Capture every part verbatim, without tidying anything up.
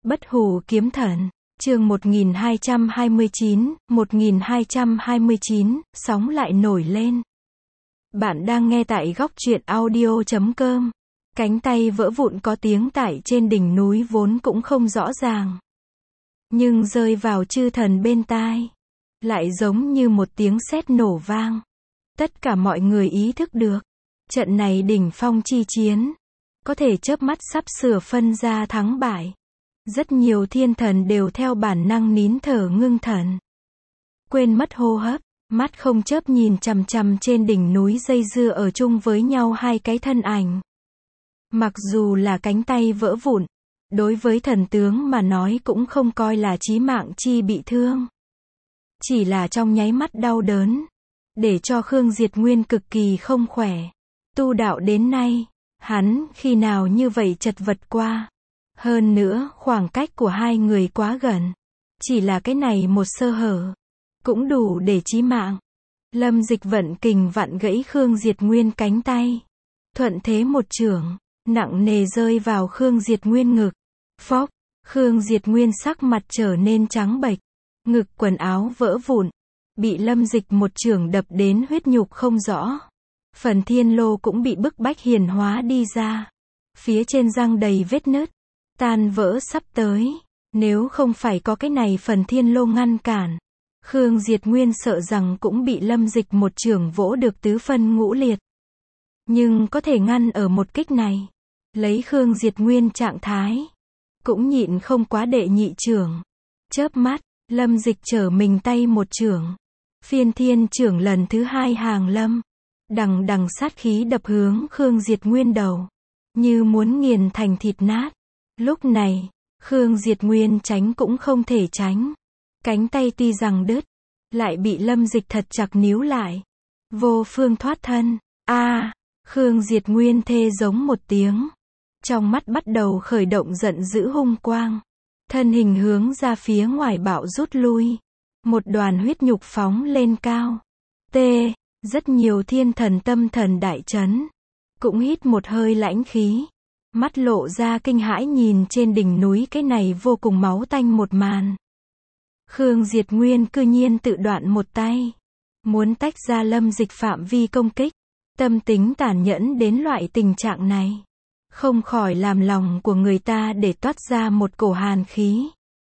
Bất hủ kiếm thần, chương một nghìn hai trăm hai mươi chín, một nghìn hai trăm hai mươi chín, sóng lại nổi lên. Bạn đang nghe tại góc truyện audio chấm com. Cánh tay vỡ vụn có tiếng tại trên đỉnh núi vốn cũng không rõ ràng. Nhưng rơi vào chư thần bên tai, lại giống như một tiếng sét nổ vang. Tất cả mọi người ý thức được, trận này đỉnh phong chi chiến, có thể chớp mắt sắp sửa phân ra thắng bại. Rất nhiều thiên thần đều theo bản năng nín thở ngưng thần. Quên mất hô hấp, mắt không chớp nhìn chằm chằm trên đỉnh núi dây dưa ở chung với nhau hai cái thân ảnh. Mặc dù là cánh tay vỡ vụn, đối với thần tướng mà nói cũng không coi là chí mạng chi bị thương. Chỉ là trong nháy mắt đau đớn, để cho Khương Diệt Nguyên cực kỳ không khỏe. Tu đạo đến nay, hắn khi nào như vậy chật vật qua. Hơn nữa, khoảng cách của hai người quá gần. Chỉ là cái này một sơ hở, cũng đủ để chí mạng. Lâm Dịch vận kình vặn gãy Khương Diệt Nguyên cánh tay. Thuận thế một chưởng, nặng nề rơi vào Khương Diệt Nguyên ngực. Phốc, Khương Diệt Nguyên sắc mặt trở nên trắng bệch. Ngực quần áo vỡ vụn. Bị Lâm Dịch một chưởng đập đến huyết nhục không rõ. Phần thiên lô cũng bị bức bách hiển hóa đi ra. Phía trên răng đầy vết nứt. Tan vỡ sắp tới. Nếu không phải có cái này phần thiên lô ngăn cản, Khương Diệt Nguyên sợ rằng cũng bị Lâm Dịch một chưởng vỗ được tứ phân ngũ liệt. Nhưng có thể ngăn ở một kích này. Lấy Khương Diệt Nguyên trạng thái, cũng nhịn không quá đệ nhị chưởng. Chớp mắt, Lâm Dịch trở mình tay một chưởng. Phiên thiên chưởng lần thứ hai hàng lâm. Đằng đằng sát khí đập hướng Khương Diệt Nguyên đầu. Như muốn nghiền thành thịt nát. Lúc này, Khương Diệt Nguyên tránh cũng không thể tránh. Cánh tay tuy rằng đứt, lại bị Lâm Dịch thật chặt níu lại. Vô phương thoát thân. A, à, Khương Diệt Nguyên thê giống một tiếng. Trong mắt bắt đầu khởi động giận dữ hung quang. Thân hình hướng ra phía ngoài bạo rút lui. Một đoàn huyết nhục phóng lên cao. T, rất nhiều thiên thần tâm thần đại chấn. Cũng hít một hơi lãnh khí. Mắt lộ ra kinh hãi nhìn trên đỉnh núi cái này vô cùng máu tanh một màn. Khương Diệt Nguyên cư nhiên tự đoạn một tay. Muốn tách ra Lâm Dịch phạm vi công kích. Tâm tính tàn nhẫn đến loại tình trạng này. Không khỏi làm lòng của người ta để toát ra một cổ hàn khí.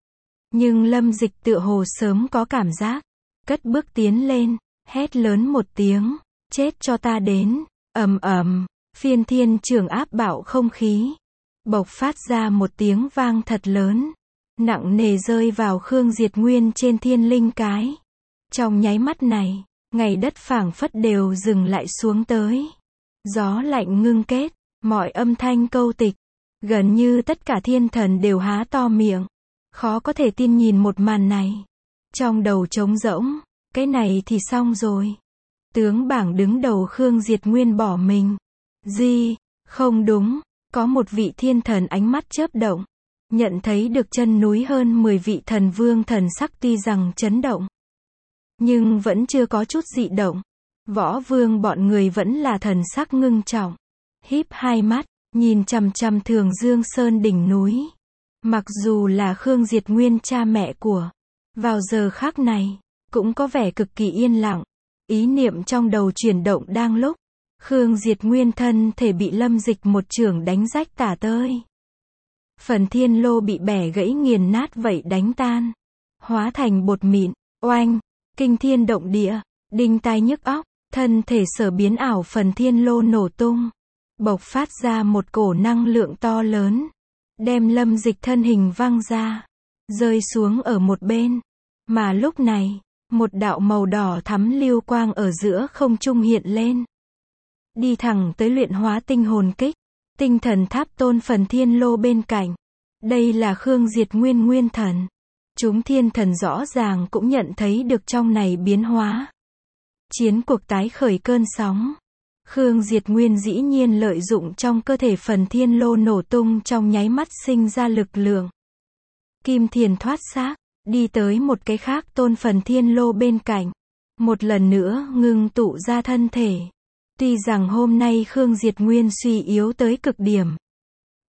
Nhưng Lâm Dịch tựa hồ sớm có cảm giác. Cất bước tiến lên, hét lớn một tiếng. Chết cho ta đến. Ầm ầm. Phiên thiên chưởng áp bạo không khí. Bộc phát ra một tiếng vang thật lớn. Nặng nề rơi vào Khương Diệt Nguyên trên thiên linh cái. Trong nháy mắt này, ngày đất phảng phất đều dừng lại xuống tới. Gió lạnh ngưng kết, mọi âm thanh câu tịch. Gần như tất cả thiên thần đều há to miệng. Khó có thể tin nhìn một màn này. Trong đầu trống rỗng, cái này thì xong rồi. Tướng bảng đứng đầu Khương Diệt Nguyên bỏ mình. Gì? Không đúng, có một vị thiên thần ánh mắt chớp động. Nhận thấy được chân núi hơn mười vị thần vương thần sắc tuy rằng chấn động. Nhưng vẫn chưa có chút dị động. Võ vương bọn người vẫn là thần sắc ngưng trọng. Híp hai mắt, nhìn chằm chằm Thường Dương Sơn đỉnh núi. Mặc dù là Khương Diệt Nguyên cha mẹ của, vào giờ khắc này, cũng có vẻ cực kỳ yên lặng. Ý niệm trong đầu chuyển động đang lúc. Khương Diệt Nguyên thân thể bị Lâm Dịch một chưởng đánh rách tả tơi. Phần thiên lô bị bẻ gãy nghiền nát vậy đánh tan. Hóa thành bột mịn, oanh, kinh thiên động địa, đinh tai nhức óc, thân thể sở biến ảo phần thiên lô nổ tung. Bộc phát ra một cổ năng lượng to lớn. Đem Lâm Dịch thân hình văng ra. Rơi xuống ở một bên. Mà lúc này, một đạo màu đỏ thắm lưu quang ở giữa không trung hiện lên. Đi thẳng tới luyện hóa tinh hồn kích. Tinh thần tháp tôn phần thiên lô bên cạnh. Đây là Khương Diệt Nguyên nguyên thần. Chúng thiên thần rõ ràng cũng nhận thấy được trong này biến hóa. Chiến cuộc tái khởi cơn sóng. Khương Diệt Nguyên dĩ nhiên lợi dụng trong cơ thể phần thiên lô nổ tung trong nháy mắt sinh ra lực lượng. Kim thiền thoát xác, đi tới một cái khác tôn phần thiên lô bên cạnh. Một lần nữa ngưng tụ ra thân thể. Tuy rằng hôm nay Khương Diệt Nguyên suy yếu tới cực điểm.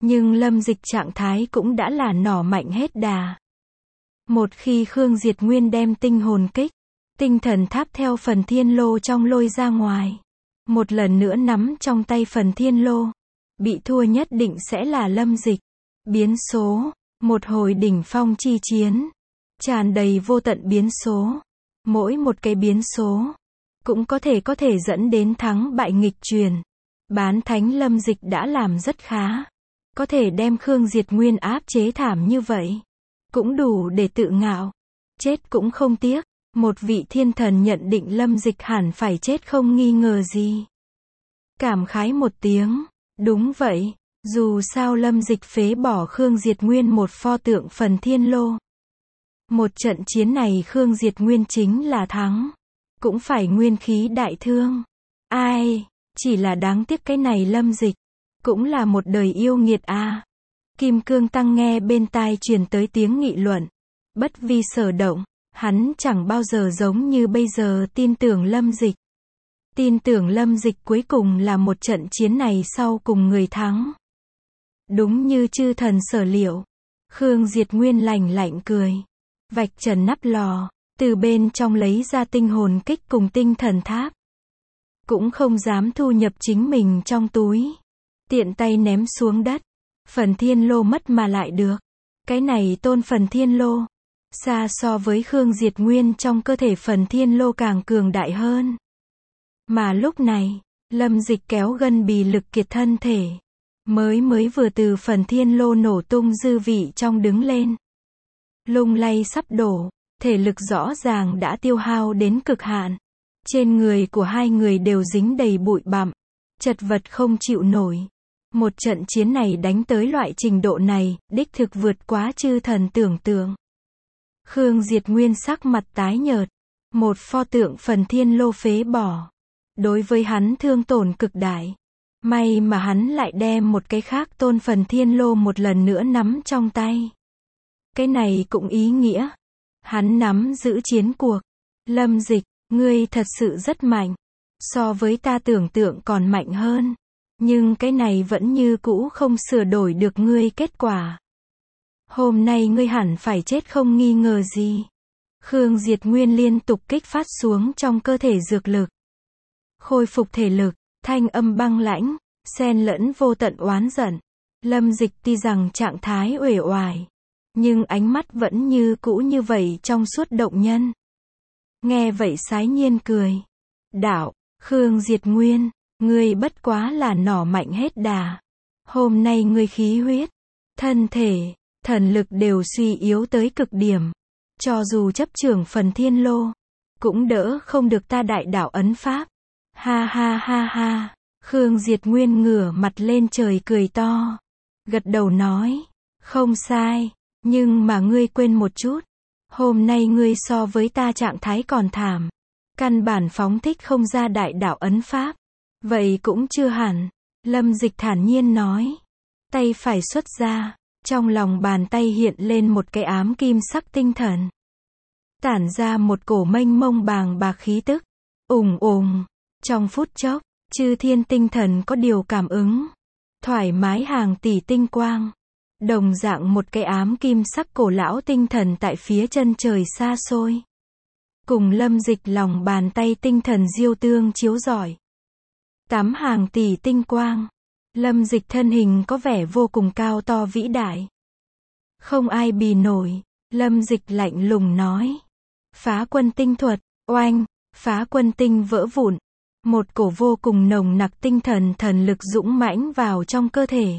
Nhưng Lâm Dịch trạng thái cũng đã là nỏ mạnh hết đà. Một khi Khương Diệt Nguyên đem tinh hồn kích, tinh thần tháp theo phần thiên lô trong lôi ra ngoài, một lần nữa nắm trong tay phần thiên lô, bị thua nhất định sẽ là Lâm Dịch. Biến số, một hồi đỉnh phong chi chiến, tràn đầy vô tận biến số. Mỗi một cái biến số, cũng có thể có thể dẫn đến thắng bại nghịch truyền. Bán thánh Lâm Dịch đã làm rất khá. Có thể đem Khương Diệt Nguyên áp chế thảm như vậy, cũng đủ để tự ngạo. Chết cũng không tiếc. Một vị thiên thần nhận định Lâm Dịch hẳn phải chết không nghi ngờ gì. Cảm khái một tiếng. Đúng vậy. Dù sao Lâm Dịch phế bỏ Khương Diệt Nguyên một pho tượng phần thiên lô. Một trận chiến này Khương Diệt Nguyên chính là thắng. Cũng phải nguyên khí đại thương. Ai, chỉ là đáng tiếc cái này Lâm Dịch. Cũng là một đời yêu nghiệt a. À. Kim Cương Tăng nghe bên tai truyền tới tiếng nghị luận. Bất vi sở động. Hắn chẳng bao giờ giống như bây giờ tin tưởng Lâm Dịch. Tin tưởng Lâm Dịch cuối cùng là một trận chiến này sau cùng người thắng. Đúng như chư thần sở liệu. Khương Diệt Nguyên lạnh lạnh cười. Vạch trần nắp lò, từ bên trong lấy ra tinh hồn kích cùng tinh thần tháp. Cũng không dám thu nhập chính mình trong túi. Tiện tay ném xuống đất. Phần thiên lô mất mà lại được. Cái này tôn phần thiên lô. Xa so với Khương Diệt Nguyên trong cơ thể phần thiên lô càng cường đại hơn. Mà lúc này, Lâm Dịch kéo gân bì lực kiệt thân thể. Mới mới vừa từ phần thiên lô nổ tung dư vị trong đứng lên. Lung lay sắp đổ, thể lực rõ ràng đã tiêu hao đến cực hạn. Trên người của hai người đều dính đầy bụi bặm, chật vật không chịu nổi. Một trận chiến này đánh tới loại trình độ này, đích thực vượt quá chư thần tưởng tượng. Khương Diệt Nguyên sắc mặt tái nhợt. Một pho tượng phần thiên lô phế bỏ. Đối với hắn thương tổn cực đại. May mà hắn lại đem một cái khác tôn phần thiên lô một lần nữa nắm trong tay. Cái này cũng ý nghĩa. Hắn nắm giữ chiến cuộc. Lâm Dịch, ngươi thật sự rất mạnh. So với ta tưởng tượng còn mạnh hơn. Nhưng cái này vẫn như cũ không sửa đổi được ngươi kết quả. Hôm nay ngươi hẳn phải chết không nghi ngờ gì. Khương Diệt Nguyên liên tục kích phát xuống trong cơ thể dược lực. Khôi phục thể lực, thanh âm băng lãnh, xen lẫn vô tận oán giận. Lâm Dịch tuy rằng trạng thái uể oải, nhưng ánh mắt vẫn như cũ như vậy trong suốt động nhân. Nghe vậy Sái Nhiên cười. Đạo, Khương Diệt Nguyên, ngươi bất quá là nỏ mạnh hết đà. Hôm nay ngươi khí huyết, thân thể, thần lực đều suy yếu tới cực điểm. Cho dù chấp trưởng phần thiên lô, cũng đỡ không được ta đại đạo ấn pháp. Ha ha ha ha. Khương Diệt Nguyên ngửa mặt lên trời cười to. Gật đầu nói. Không sai. Nhưng mà ngươi quên một chút. Hôm nay ngươi so với ta trạng thái còn thảm. Căn bản phóng thích không ra đại đạo ấn pháp. Vậy cũng chưa hẳn. Lâm Dịch thản nhiên nói. Tay phải xuất ra. Trong lòng bàn tay hiện lên một cái ám kim sắc tinh thần. Tản ra một cổ mênh mông bàng bạc khí tức. Ùng ùng. Trong phút chốc, chư thiên tinh thần có điều cảm ứng. Thoải mái hàng tỷ tinh quang. Đồng dạng một cái ám kim sắc cổ lão tinh thần tại phía chân trời xa xôi. Cùng Lâm Dịch lòng bàn tay tinh thần diêu tương chiếu rọi. Tám hàng tỷ tinh quang. Lâm Dịch thân hình có vẻ vô cùng cao to vĩ đại. Không ai bì nổi. Lâm Dịch lạnh lùng nói. Phá quân tinh thuật, oanh, phá quân tinh vỡ vụn. Một cổ vô cùng nồng nặc tinh thần thần lực dũng mãnh vào trong cơ thể.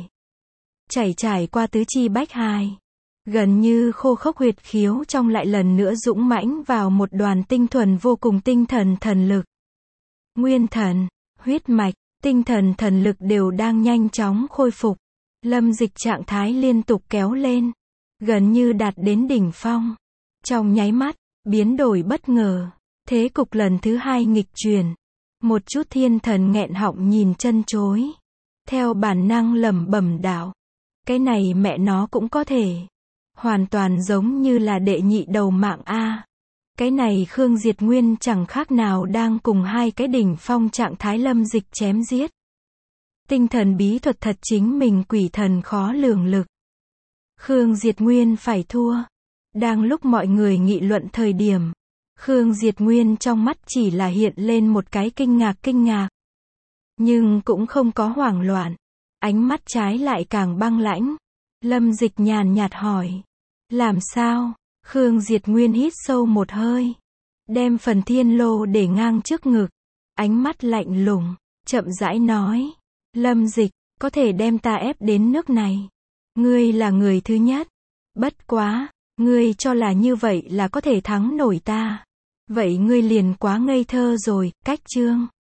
Chảy trải qua tứ chi bách hài. Gần như khô khốc huyệt khiếu trong lại lần nữa dũng mãnh vào một đoàn tinh thuần vô cùng tinh thần thần lực. Nguyên thần, huyết mạch, tinh thần thần lực đều đang nhanh chóng khôi phục. Lâm Dịch trạng thái liên tục kéo lên. Gần như đạt đến đỉnh phong. Trong nháy mắt, biến đổi bất ngờ. Thế cục lần thứ hai nghịch chuyển. Một chút thiên thần nghẹn họng nhìn chân chối. Theo bản năng lẩm bẩm đạo. Cái này mẹ nó cũng có thể. Hoàn toàn giống như là đệ nhị đầu mạng A. Cái này Khương Diệt Nguyên chẳng khác nào đang cùng hai cái đỉnh phong trạng thái Lâm Dịch chém giết. Tinh thần bí thuật thật chính mình quỷ thần khó lường lực. Khương Diệt Nguyên phải thua. Đang lúc mọi người nghị luận thời điểm, Khương Diệt Nguyên trong mắt chỉ là hiện lên một cái kinh ngạc kinh ngạc. Nhưng cũng không có hoảng loạn. Ánh mắt trái lại càng băng lãnh. Lâm Dịch nhàn nhạt hỏi. Làm sao? Khương Diệt Nguyên hít sâu một hơi. Đem phần thiên lô để ngang trước ngực. Ánh mắt lạnh lùng, chậm rãi nói. Lâm Dịch, có thể đem ta ép đến nước này. Ngươi là người thứ nhất. Bất quá, ngươi cho là như vậy là có thể thắng nổi ta. Vậy ngươi liền quá ngây thơ rồi, cách chương.